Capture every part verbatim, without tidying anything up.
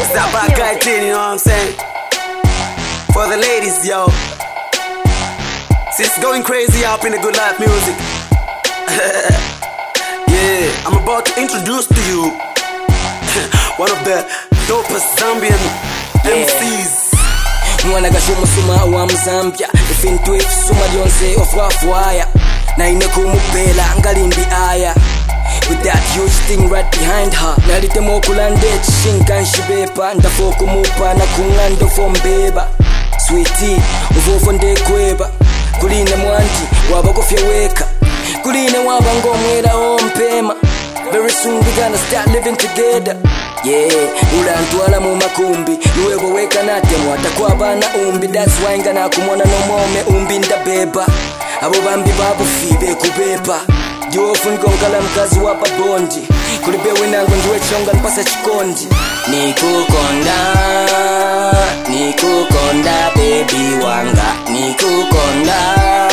It's that bad guy thing, you know what I'm saying? For the ladies, yo. See, it's going crazy up in the good life music. Yeah, I'm about to introduce to you one of the dopest Zambian M Cs. Mwana gashumu suma wa Mzambia Ifintu ifisuma dionse ofwafwaya Na ine kumupela ngalimbi aya With that huge thing right behind her Nalite mokulande chishinkan shibepa Ndafo kumupa na kungando fombeba Sweetie, uvofo ndekweba Kuline mwanti, waba kofya weka Kuline waba ngomwela ompema Very soon we gonna start living together. Yeah, ulantwala mu makumbi Luwebo weka nate mwata kwa bana umbi That's why ngana kumona no mome umbi ndabeba Abo bambi babu fibe kubepa Diofu ngongala mkazi wapa bondi Kulibewe nango njwe chonga npasa chikondi Nikukonda, nikukonda baby wanga Nikukonda,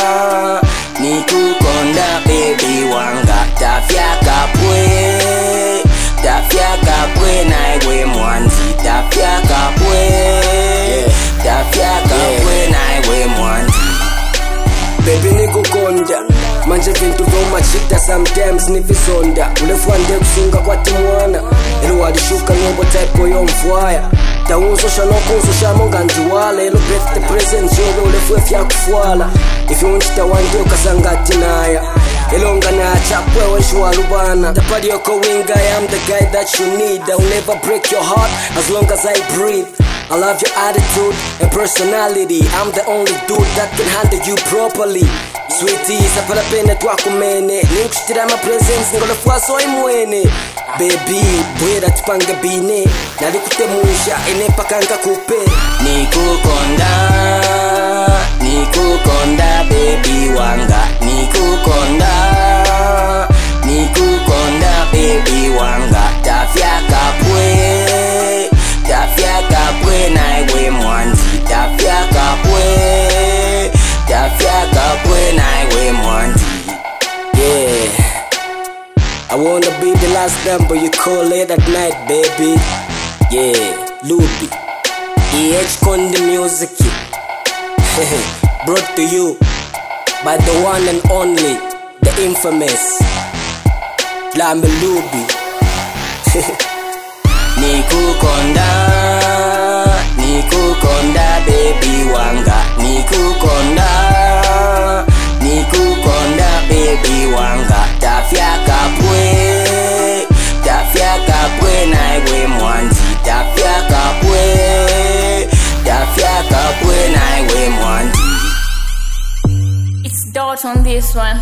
nikukonda baby wanga Tafya kapwe, tafya kapwe na ewe mwanzi Tafya kapwe, tafya kapwe na ewe mwanzi Baby nikukonda Manje vintu voma chita sometimes nifisonda Ulefwande kusunga kwa timwana Elu wadishuka nyobo type yo mfwaya Taunzo shanokunzo shamonga njuwala Elu birthday present yobe ulefwe fya kufwala Ifi unchita wande ukasangati naya Elu nga na chapwe wenshuwa lubana Tapadi yoko winga I am the guy that you need I'll never break your heart as long as I breathe I love your attitude and personality I'm the only dude that can handle you properly Sweetie, sapala pene twako mene Ninkushitira ma presents ngolo fwaso imwene Baby, bwera tupanga bine Nalikutemusha ene pakanga kupe Nikukonda, nikukonda baby wanga Nikukonda, nikukonda baby wanga Tafya kapwe, tafya kapwe na ewe mwanzi Tafya kapwe, tafya kapwe na ewe mwanzi. Yeah, I wanna be the last number you call late at night baby. Yeah, Luby E H Konde Music Brought to you by the one and only, the infamous Lambe Luby. Nikukonda, nikukonda baby wanga Nikukonda, nikukonda baby wanga Tafya kapwe, tafya kapwe na ewe mwanzi Tafya kapwe, tafya kapwe na ewe mwanzi. It's Dot on this one.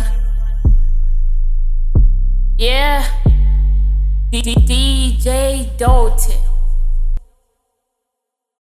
Yeah, D J Dot.